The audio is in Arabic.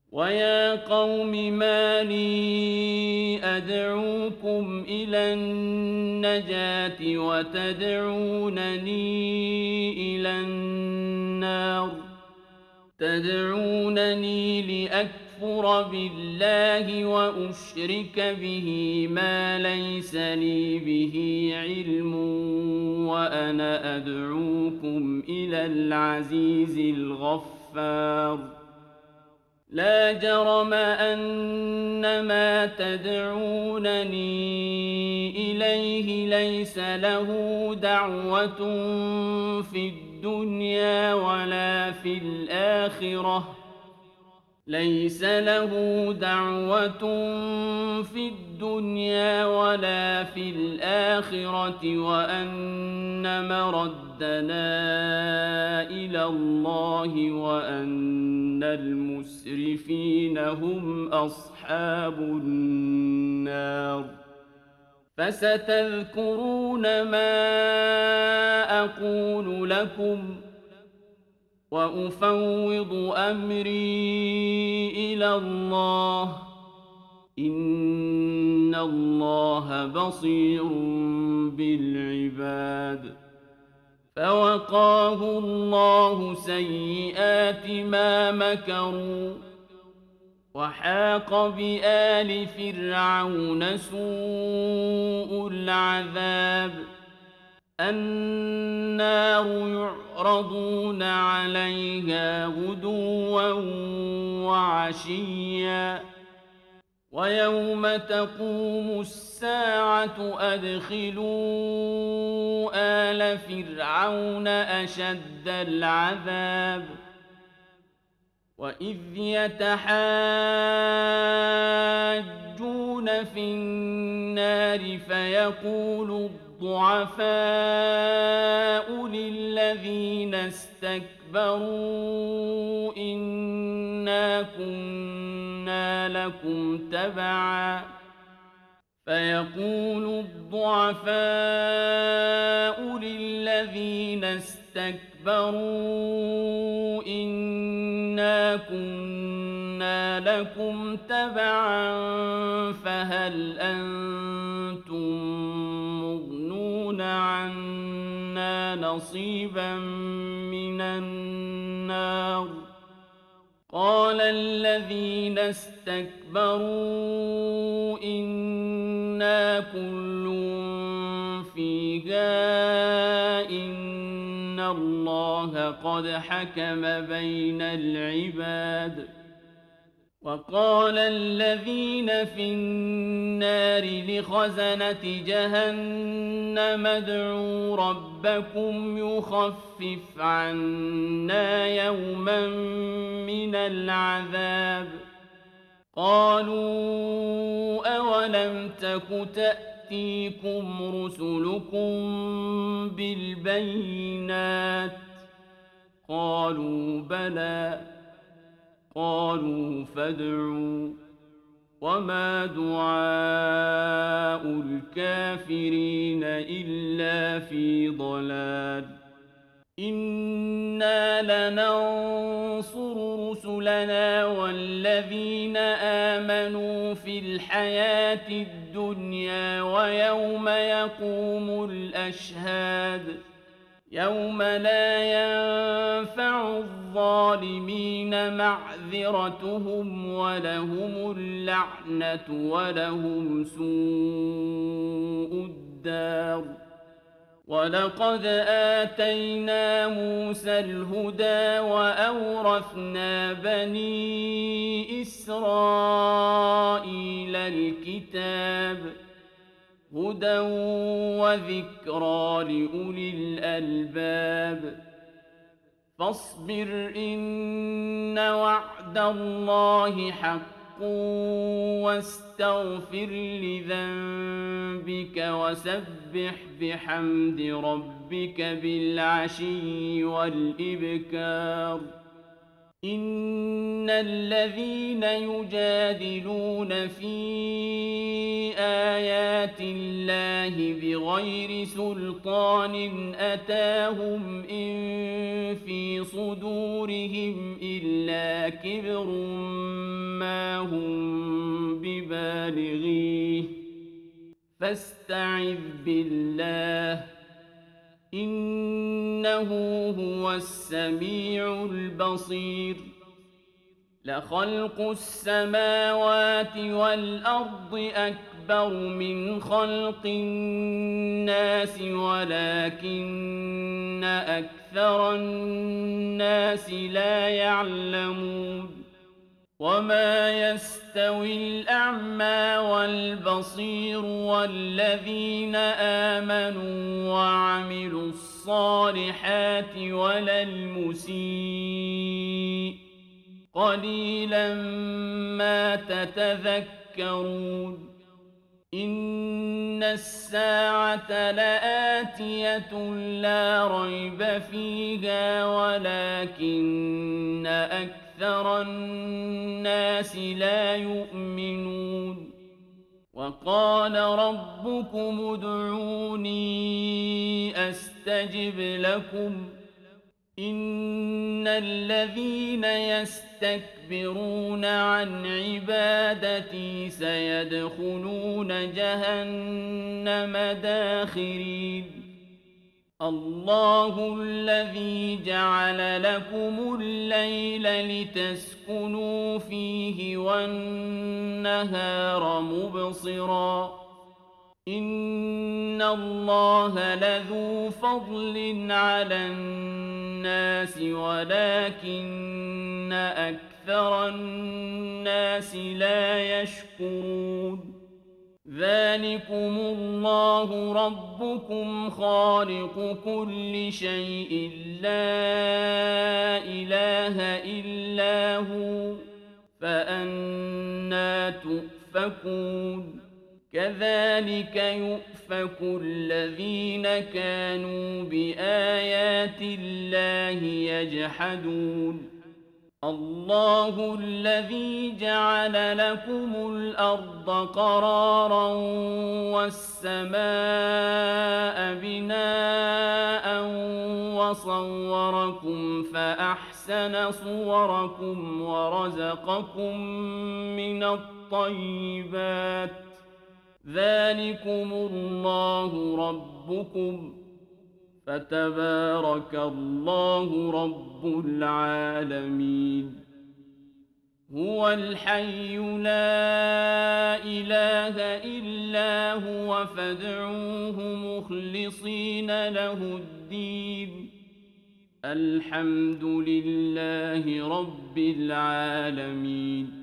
ويا قوم ما لي أدعوكم إلى النجاة وتدعونني إلى النار تدعونني لأكفر بالله وأشرك به ما ليس لي به علم وأنا أدعوكم إلى العزيز الغفار لا جرم أن ما تدعونني إليه ليس له دعوة في الدنيا ولا في الآخرة ليس له دعوة في الدنيا ولا في الآخرة وأن مردنا إلى الله وأن المسرفين هم أصحاب النار فستذكرون ما أقول لكم وأفوض أمري إلى الله إن الله بصير بالعباد فوقاه الله سيئات ما مكروا وحاق بآل فرعون سوء العذاب النار يعرضون عليها غدوا وعشيا ويوم تقوم الساعة أدخلوا آل فرعون أشد العذاب وإذ يتحاجون في النار فيقول الضعفاء للذين استكبروا إنا كنا لكم تبعا فيقول الضعفاء للذين استكبروا إنا كنا لكم تبعا فهل أنتم مغنون عنا نصيبا من النار قال الذين استكبروا إنا كل فيها إن الله قد حكم بين العباد وقال الذين في النار لخزنة جهنم ادعوا ربكم يخفف عنا يوما من العذاب قالوا أولم تك تأتيكم رسلكم بالبينات قالوا بلى قالوا فادعوا وما دعاء الكافرين إلا في ضلال إنا لننصر رسلنا والذين آمنوا في الحياة الدنيا ويوم يقوم الأشهاد يوم لا ينفع الظالمين معذرتهم ولهم اللعنة ولهم سوء الدار ولقد آتينا موسى الهدى وأورثنا بني إسرائيل الكتاب هدى وذكرى لأولي الألباب فاصبر إن وعد الله حق واستغفر لذنبك وسبح بحمد ربك بالعشي والإبكار إن الذين يجادلون في آيات الله بغير سلطان أتاهم إن في صدورهم إلا كبر بالغيه فاستعذ بالله إنه هو السميع البصير لخلق السماوات والأرض أكبر من خلق الناس ولكن أكثر الناس لا يعلمون وما يستوي الأعمى والبصير والذين آمنوا وعملوا الصالحات ولا المسيء قليلا ما تتذكرون إن الساعة لآتية لا ريب فيها ولكن أكثر الناس لا يؤمنون وقال ربكم ادعوني أستجب لكم إن الذين يستكبرون عن عبادتي سيدخلون جهنم داخرين الله الذي جعل لكم الليل لتسكنوا فيه والنهار مبصراً إن الله لذو فضل على الناس ولكن أكثر الناس لا يشكرون ذلكم الله ربكم خالق كل شيء لا إله إلا هو فأنى تؤفكون كذلك يؤفك الذين كانوا بآيات الله يجحدون الله الذي جعل لكم الأرض قرارا والسماء بناء وصوركم فأحسن صوركم ورزقكم من الطيبات ذلكم الله ربكم فتبارك الله رب العالمين هو الحي لا إله إلا هو فادعوه مخلصين له الدين الحمد لله رب العالمين